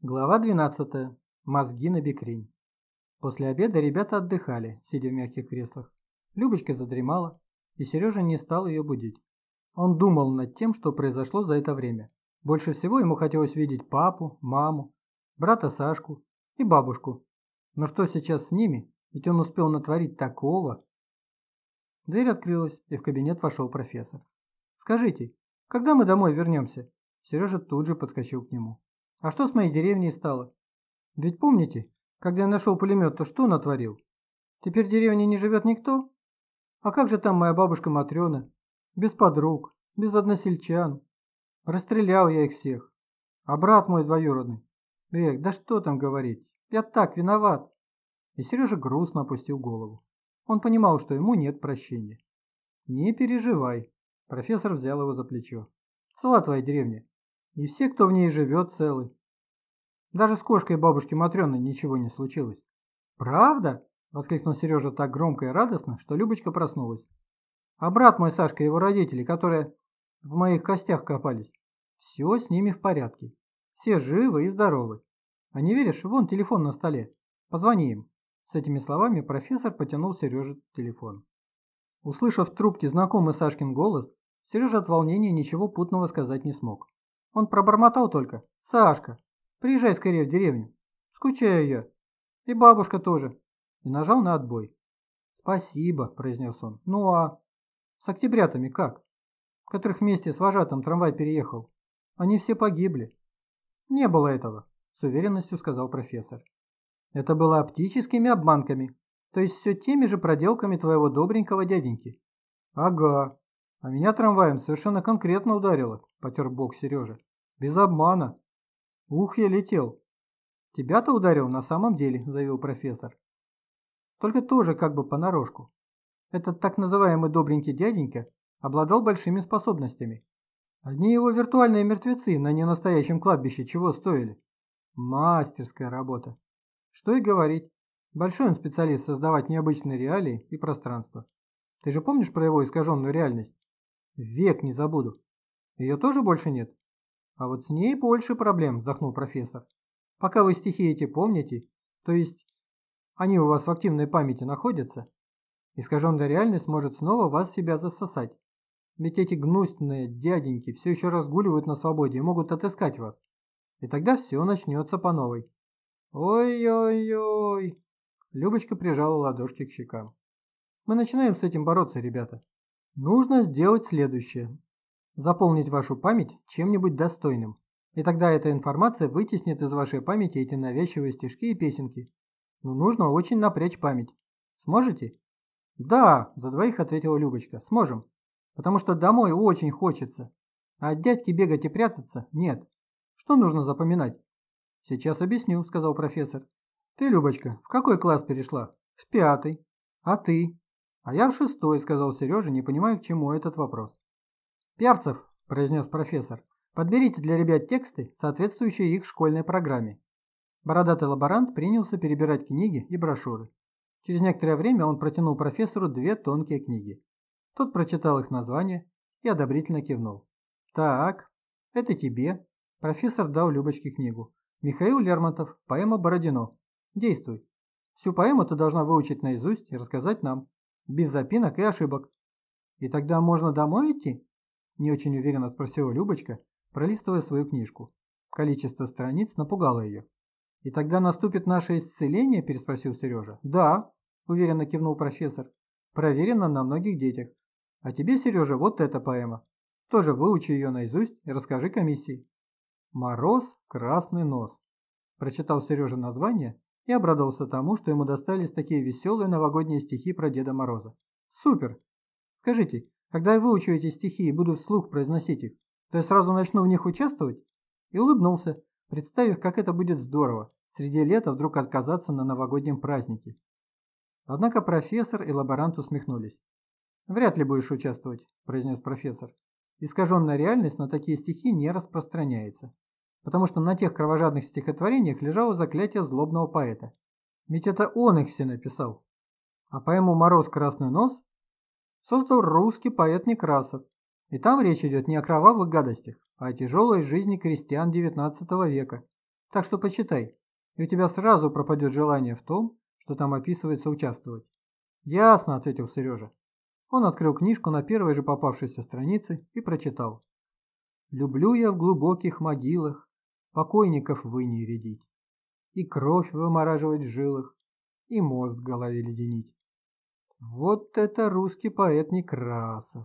Глава 12. Мозги на бекрень. После обеда ребята отдыхали, сидя в мягких креслах. Любочка задремала, и Сережа не стал ее будить. Он думал над тем, что произошло за это время. Больше всего ему хотелось видеть папу, маму, брата Сашку и бабушку. Но что сейчас с ними? Ведь он успел натворить такого. Дверь открылась, и в кабинет вошел профессор. «Скажите, когда мы домой вернемся?» Сережа тут же подскочил к нему. «А что с моей деревней стало? Ведь помните, когда я нашел пулемет, то что натворил? Теперь в деревне не живет никто? А как же там моя бабушка Матрена? Без подруг, без односельчан. Расстрелял я их всех. А брат мой двоюродный? Эх, да что там говорить, я так виноват!» И Сережа грустно опустил голову. Он понимал, что ему нет прощения. «Не переживай», – профессор взял его за плечо. «Цела твоя деревня, и все, кто в ней живет, целы. Даже с кошкой бабушки Матрены ничего не случилось». «Правда?» – воскликнул Сережа так громко и радостно, что Любочка проснулась. «А брат мой Сашка и его родители, которые в моих костях копались, все с ними в порядке. Все живы и здоровы. А не веришь, вон телефон на столе. Позвони им». С этими словами профессор потянул Сереже телефон. Услышав в трубке знакомый Сашкин голос, Сережа от волнения ничего путного сказать не смог. Он пробормотал только: «Сашка, приезжай скорее в деревню. Скучаю я. И бабушка тоже». И нажал на отбой. «Спасибо», – произнес он. «Ну а с октябрятами как? Которых вместе с вожатым трамвай переехал. Они все погибли». «Не было этого», – с уверенностью сказал профессор. «Это было оптическими обманками. То есть все теми же проделками твоего добренького дяденьки». «Ага. А меня трамваем совершенно конкретно ударило», – потер бок Сережа. «Без обмана. Ух, я летел». «Тебя-то ударил на самом деле», – заявил профессор. «Только тоже как бы понарошку. Этот так называемый добренький дяденька обладал большими способностями. Одни его виртуальные мертвецы на ненастоящем кладбище чего стоили. Мастерская работа. Что и говорить. Большой он специалист создавать необычные реалии и пространства. Ты же помнишь про его искаженную реальность? Век не забуду. Ее тоже больше нет? А вот с ней больше проблем, вздохнул профессор. Пока вы стихи эти помните, то есть они у вас в активной памяти находятся, искаженная реальность может снова вас в себя засосать. Ведь эти гнусные дяденьки все еще разгуливают на свободе и могут отыскать вас. И тогда все начнется по новой. Ой-ой-ой. Любочка прижала ладошки к щекам. Мы начинаем с этим бороться, ребята. Нужно сделать следующее. Заполнить вашу память чем-нибудь достойным. И тогда эта информация вытеснит из вашей памяти эти навязчивые стишки и песенки. Но нужно очень напрячь память. Сможете? Да, за двоих ответила Любочка. Сможем. Потому что домой очень хочется. А от дядьки бегать и прятаться нет. Что нужно запоминать? Сейчас объясню, сказал профессор. Ты, Любочка, в какой класс перешла? В 5. А ты? А я в 6, сказал Сережа, не понимая, к чему этот вопрос. «Перцев», – произнес профессор, – «подберите для ребят тексты, соответствующие их школьной программе». Бородатый лаборант принялся перебирать книги и брошюры. Через некоторое время он протянул профессору 2 тонкие книги. Тот прочитал их название и одобрительно кивнул. «Так, это тебе». Профессор дал Любочке книгу. «Михаил Лермонтов, поэма «Бородино». Действуй. Всю поэму ты должна выучить наизусть и рассказать нам. Без запинок и ошибок». «И тогда можно домой идти?» Не очень уверенно спросила Любочка, пролистывая свою книжку. Количество страниц напугало ее. «И тогда наступит наше исцеление?» – переспросил Сережа. «Да», – уверенно кивнул профессор. «Проверено на многих детях. А тебе, Сережа, вот эта поэма. Тоже выучи ее наизусть и расскажи комиссии». «Мороз, красный нос». Прочитал Сережа название и обрадовался тому, что ему достались такие веселые новогодние стихи про Деда Мороза. «Супер! Скажите, когда я выучу эти стихи и буду вслух произносить их, то я сразу начну в них участвовать?» И улыбнулся, представив, как это будет здорово среди лета вдруг отказаться на новогоднем празднике. Однако профессор и лаборант усмехнулись. «Вряд ли будешь участвовать», – произнес профессор. «Искаженная реальность на такие стихи не распространяется, потому что на тех кровожадных стихотворениях лежало заклятие злобного поэта. Ведь это он их все написал. А поэму «Мороз, красный нос» создал русский поэт Некрасов. И там речь идет не о кровавых гадостях, а о тяжелой жизни крестьян XIX века. Так что почитай, и у тебя сразу пропадет желание в том, что там описывается, участвовать. Ясно, ответил Сережа. Он открыл книжку на первой же попавшейся странице и прочитал. «Люблю я в глубоких могилах покойников в иней рядить, и кровь вымораживать в жилах, и мозг в голове леденить. Вот это русский поэт Некрасов!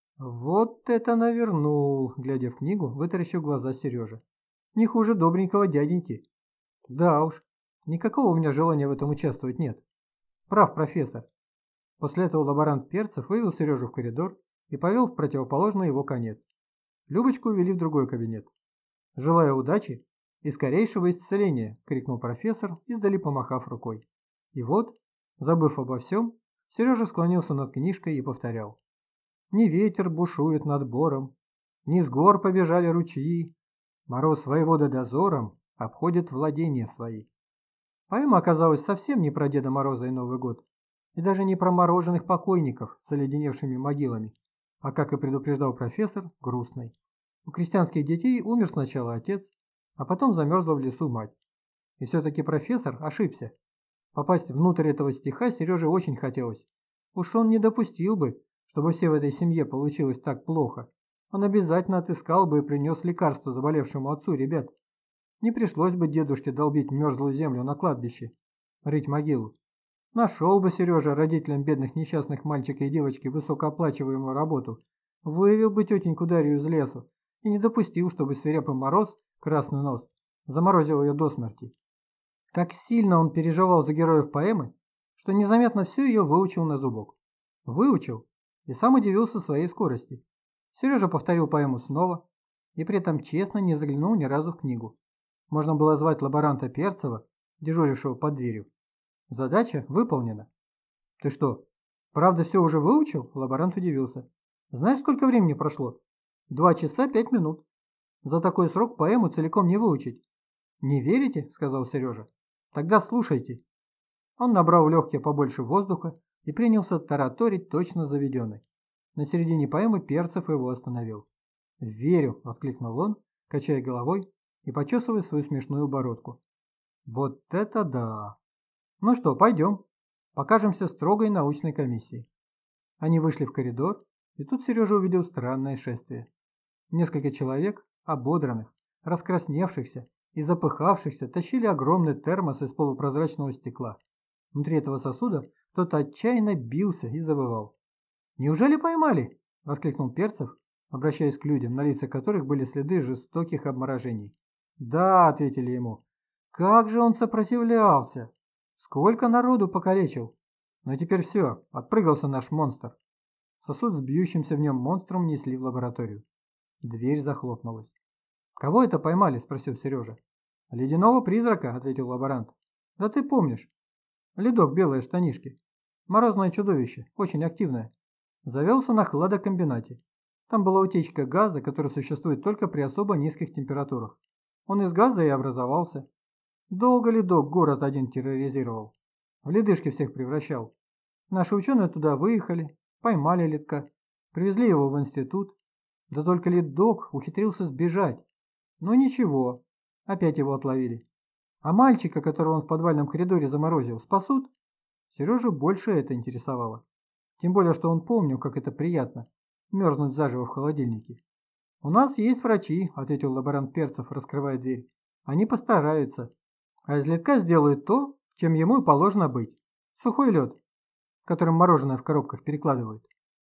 Вот это навернул!» Глядя в книгу, вытаращил глаза Сережа. «Не хуже добренького дяденьки». «Да уж, никакого у меня желания в этом участвовать нет». «Прав, профессор». После этого лаборант Перцев вывел Сережу в коридор и повел в противоположный его конец. Любочку увели в другой кабинет. «Желаю удачи и скорейшего исцеления!» – крикнул профессор, издали помахав рукой. И вот, забыв обо всем, Сережа склонился над книжкой и повторял. «Ни ветер бушует над бором, ни с гор побежали ручьи, мороз воевода дозором обходит владения свои». Поэма оказалась совсем не про Деда Мороза и Новый год, и даже не про мороженых покойников с оледеневшими могилами, а, как и предупреждал профессор, грустной. У крестьянских детей умер сначала отец, а потом замерзла в лесу мать. И все-таки профессор ошибся. Попасть внутрь этого стиха Сереже очень хотелось. Уж он не допустил бы, чтобы все в этой семье получилось так плохо. Он обязательно отыскал бы и принес лекарство заболевшему отцу ребят. Не пришлось бы дедушке долбить мерзлую землю на кладбище, рыть могилу. Нашел бы Сережа родителям бедных несчастных мальчика и девочки высокооплачиваемую работу, вывел бы тетеньку Дарью из лесу и не допустил, чтобы свирепый мороз, красный нос, заморозил ее до смерти. Так сильно он переживал за героев поэмы, что незаметно всю ее выучил на зубок. Выучил и сам удивился своей скорости. Сережа повторил поэму снова и при этом честно не заглянул ни разу в книгу. Можно было звать лаборанта Перцева, дежурившего под дверью. Задача выполнена. Ты что, правда все уже выучил? Лаборант удивился. Знаешь, сколько времени прошло? 2 часа 5 минут. За такой срок поэму целиком не выучить. Не верите? Сказал Сережа. Тогда слушайте. Он набрал в легкие побольше воздуха и принялся тараторить точно заведенный. На середине поэмы Перцев его остановил. «Верю!» – воскликнул он, качая головой и почесывая свою смешную бородку. «Вот это да! Ну что, пойдем, покажемся строгой научной комиссии». Они вышли в коридор, и тут Сережа увидел странное шествие. Несколько человек, ободранных, раскрасневшихся и запыхавшихся, тащили огромный термос из полупрозрачного стекла. Внутри этого сосуда кто-то отчаянно бился и завывал. «Неужели поймали?» – воскликнул Перцев, обращаясь к людям, на лицах которых были следы жестоких обморожений. «Да», – ответили ему. «Как же он сопротивлялся! Сколько народу покалечил! Но теперь все, отпрыгался наш монстр». Сосуд с бьющимся в нем монстром несли в лабораторию. Дверь захлопнулась. «Кого это поймали?» – спросил Сережа. «Ледяного призрака», – ответил лаборант. «Да ты помнишь. Ледок, белые штанишки. Морозное чудовище, очень активное. Завелся на хладокомбинате. Там была утечка газа, который существует только при особо низких температурах. Он из газа и образовался. Долго ледок город один терроризировал. В ледышки всех превращал. Наши ученые туда выехали, поймали ледка, привезли его в институт. Да только ледок ухитрился сбежать. Но ничего, опять его отловили. А мальчика, которого он в подвальном коридоре заморозил, спасут? Сережу больше это интересовало. Тем более, что он помнил, как это приятно – мерзнуть заживо в холодильнике. «У нас есть врачи», – ответил лаборант Перцев, раскрывая дверь. «Они постараются. А из ледка сделают то, чем ему и положено быть. Сухой лед, которым мороженое в коробках перекладывают.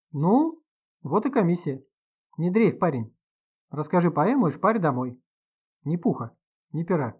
Ну, вот и комиссия. Не дрейф, парень. Расскажи поэму и шпарь домой. Ни пуха, ни пера».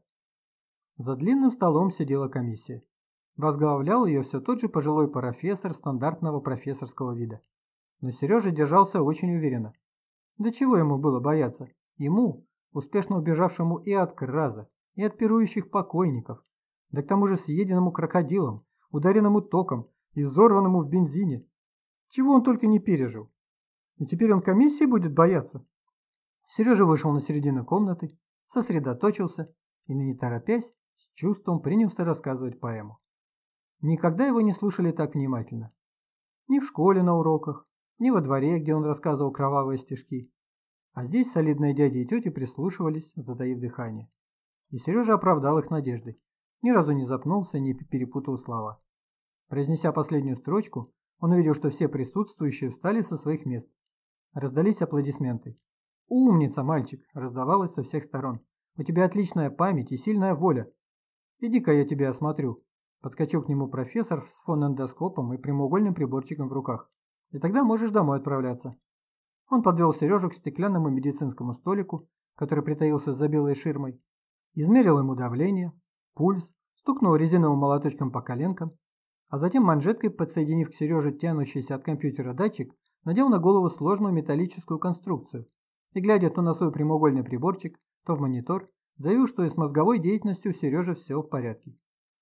За длинным столом сидела комиссия. Возглавлял ее все тот же пожилой профессор стандартного профессорского вида. Но Сережа держался очень уверенно. Да чего ему было бояться? Ему, успешно убежавшему и от краза, и от пирующих покойников, да к тому же съеденному крокодилом, ударенному током, изорванному в бензине. Чего он только не пережил. И теперь он комиссии будет бояться? Сережа вышел на середину комнаты, сосредоточился и, не торопясь, с чувством принялся рассказывать поэму. Никогда его не слушали так внимательно. Ни в школе на уроках, ни во дворе, где он рассказывал кровавые стишки. А здесь солидные дяди и тети прислушивались, затаив дыхание. И Сережа оправдал их надеждой. Ни разу не запнулся, не перепутал слова. Произнеся последнюю строчку, он увидел, что все присутствующие встали со своих мест. Раздались аплодисменты. «Умница, мальчик!» – раздавалось со всех сторон. «У тебя отличная память и сильная воля. Иди-ка я тебя осмотрю». Подскочил к нему профессор с фонендоскопом и прямоугольным приборчиком в руках. «И тогда можешь домой отправляться». Он подвел Сережу к стеклянному медицинскому столику, который притаился за белой ширмой, измерил ему давление, пульс, стукнул резиновым молоточком по коленкам, а затем манжеткой, подсоединив к Сереже тянущийся от компьютера датчик, надел на голову сложную металлическую конструкцию и, глядя то на свой прямоугольный приборчик, то в монитор, заявил, что и с мозговой деятельностью у Сережи все в порядке.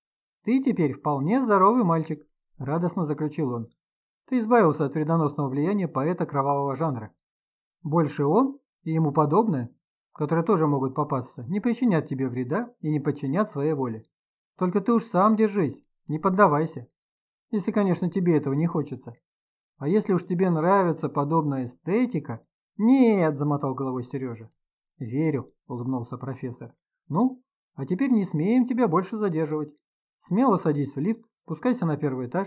«Ты теперь вполне здоровый мальчик», – радостно заключил он. «Ты избавился от вредоносного влияния поэта кровавого жанра. Больше он и ему подобное, которые тоже могут попасться, не причинят тебе вреда и не подчинят своей воле. Только ты уж сам держись, не поддавайся. Если, конечно, тебе этого не хочется. А если уж тебе нравится подобная эстетика...» «Нет», – замотал головой Сережа. «Верю», – улыбнулся профессор. «Ну, а теперь не смеем тебя больше задерживать. Смело садись в лифт, спускайся на первый этаж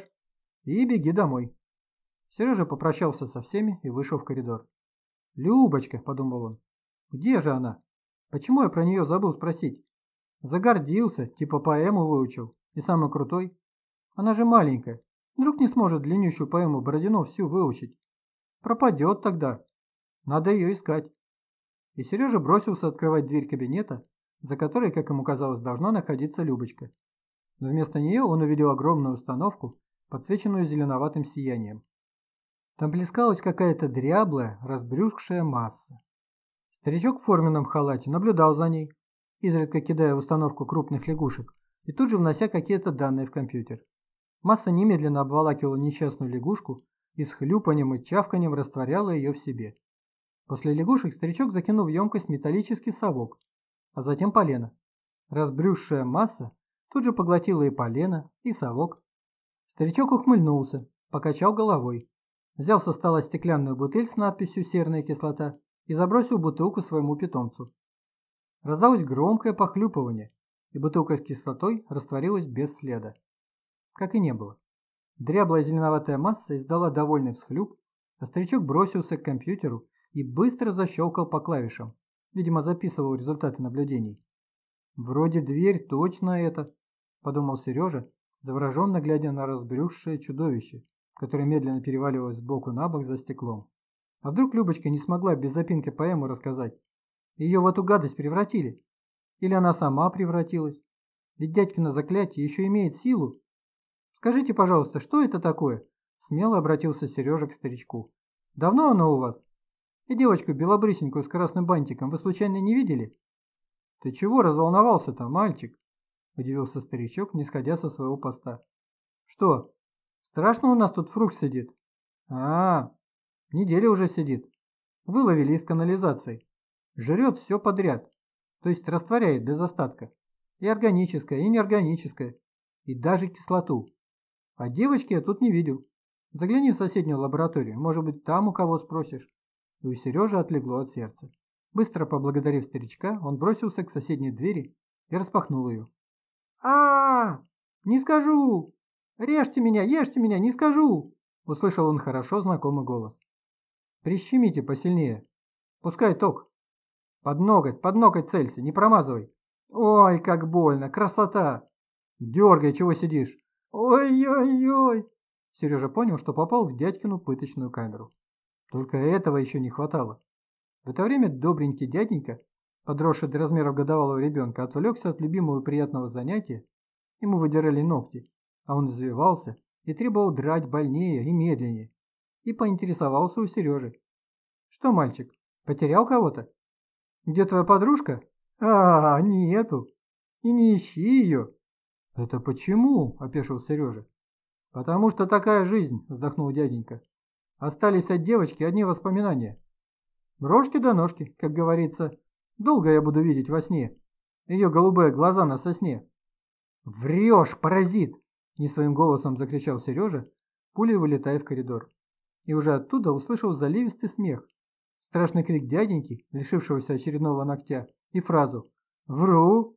и беги домой». Сережа попрощался со всеми и вышел в коридор. «Любочка», – подумал он, – «где же она? Почему я про нее забыл спросить? Загордился, типа поэму выучил, и самый крутой. Она же маленькая, вдруг не сможет длиннющую поэму Бородино всю выучить. Пропадет тогда. Надо ее искать». И Сережа бросился открывать дверь кабинета, за которой, как ему казалось, должна находиться Любочка. Но вместо нее он увидел огромную установку, подсвеченную зеленоватым сиянием. Там плескалась какая-то дряблая, разбрюшкшая масса. Старичок в форменном халате наблюдал за ней, изредка кидая в установку крупных лягушек и тут же внося какие-то данные в компьютер. Масса немедленно обволакивала несчастную лягушку и с хлюпанием и чавканием растворяла ее в себе. После лягушек старичок закинул в емкость металлический совок, а затем полено. Разбрюшшая масса тут же поглотила и полено, и совок. Старичок ухмыльнулся, покачал головой, взял со стола стеклянную бутыль с надписью «Серная кислота» и забросил бутылку своему питомцу. Раздалось громкое похлюпывание, и бутылка с кислотой растворилась без следа. Как и не было. Дряблая зеленоватая масса издала довольный всхлюп, а старичок бросился к компьютеру и быстро защелкал по клавишам, видимо, записывал результаты наблюдений. «Вроде дверь точно это», – подумал Сережа, завороженно глядя на разбрюшшее чудовище, которое медленно переваливалось сбоку на бок за стеклом. А вдруг Любочка не смогла без запинки поэму рассказать? Ее в эту гадость превратили? Или она сама превратилась? Ведь дядькино заклятие еще имеет силу. «Скажите, пожалуйста, что это такое?» – смело обратился Сережа к старичку. «Давно оно у вас? И девочку белобрысенькую с красным бантиком вы случайно не видели?» «Ты чего разволновался-то, мальчик?» – удивился старичок, не сходя со своего поста. «Что, страшно у нас тут фрукт сидит?» Неделю уже сидит. Выловили из канализации. Жрет все подряд, то есть растворяет без остатка. И органическое, и неорганическое, и даже кислоту. А девочки я тут не видел. Загляни в соседнюю лабораторию, может быть, там у кого спросишь». И у Сережи отлегло от сердца. Быстро поблагодарив старичка, он бросился к соседней двери и распахнул ее. Не скажу! Ешьте меня, не скажу!» Услышал он хорошо знакомый голос. «Прищемите посильнее. Пускай ток. Под ноготь целься, не промазывай. Ой, как больно, красота! Дергай, чего сидишь? Ой-ой-ой!» Сережа понял, что попал в дядькину пыточную камеру. Только этого еще не хватало. В это время добренький дяденька, подросший до размеров годовалого ребенка, отвлекся от любимого и приятного занятия. Ему выдирали ногти, а он извивался и требовал драть больнее и медленнее. И поинтересовался у Сережи. «Что, мальчик, потерял кого-то? Где твоя подружка?» Нету. И не ищи ее». «Это почему?» – опешил Сережа. «Потому что такая жизнь», – вздохнул дяденька. «Остались от девочки одни воспоминания. Рожки до ножки, как говорится. Долго я буду видеть во сне ее голубые глаза на сосне». «Врешь, паразит!» – не своим голосом закричал Сережа, пулей вылетая в коридор. И уже оттуда услышал заливистый смех, страшный крик дяденьки, лишившегося очередного ногтя, и фразу «Вру!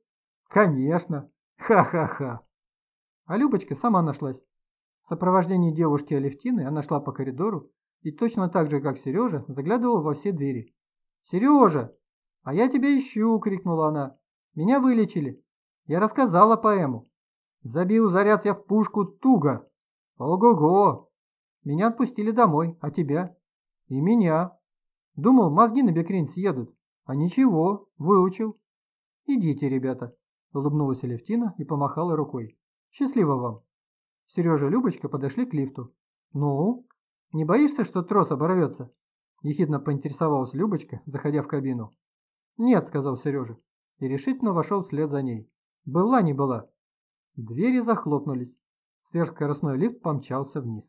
Конечно. Ха-ха-ха. А Любочка сама нашлась. В сопровождении девушки Алевтины она шла по коридору и точно так же, как Сережа, заглядывала во все двери. «Сережа! А я тебя ищу!» – крикнула она. «Меня вылечили. Я рассказала поэму. Забил заряд я в пушку туго. Ого-го! Меня отпустили домой, а тебя?» «И меня. Думал, мозги на бекрень съедут. А ничего, выучил». «Идите, ребята», – улыбнулась Алевтина и помахала рукой. «Счастливо вам». Сережа и Любочка подошли к лифту. «Ну, не боишься, что трос оборвется?» – ехидно поинтересовалась Любочка, заходя в кабину. «Нет», – сказал Сережа, и решительно вошел вслед за ней. «Была не была». Двери захлопнулись. Сверхскоростной лифт помчался вниз.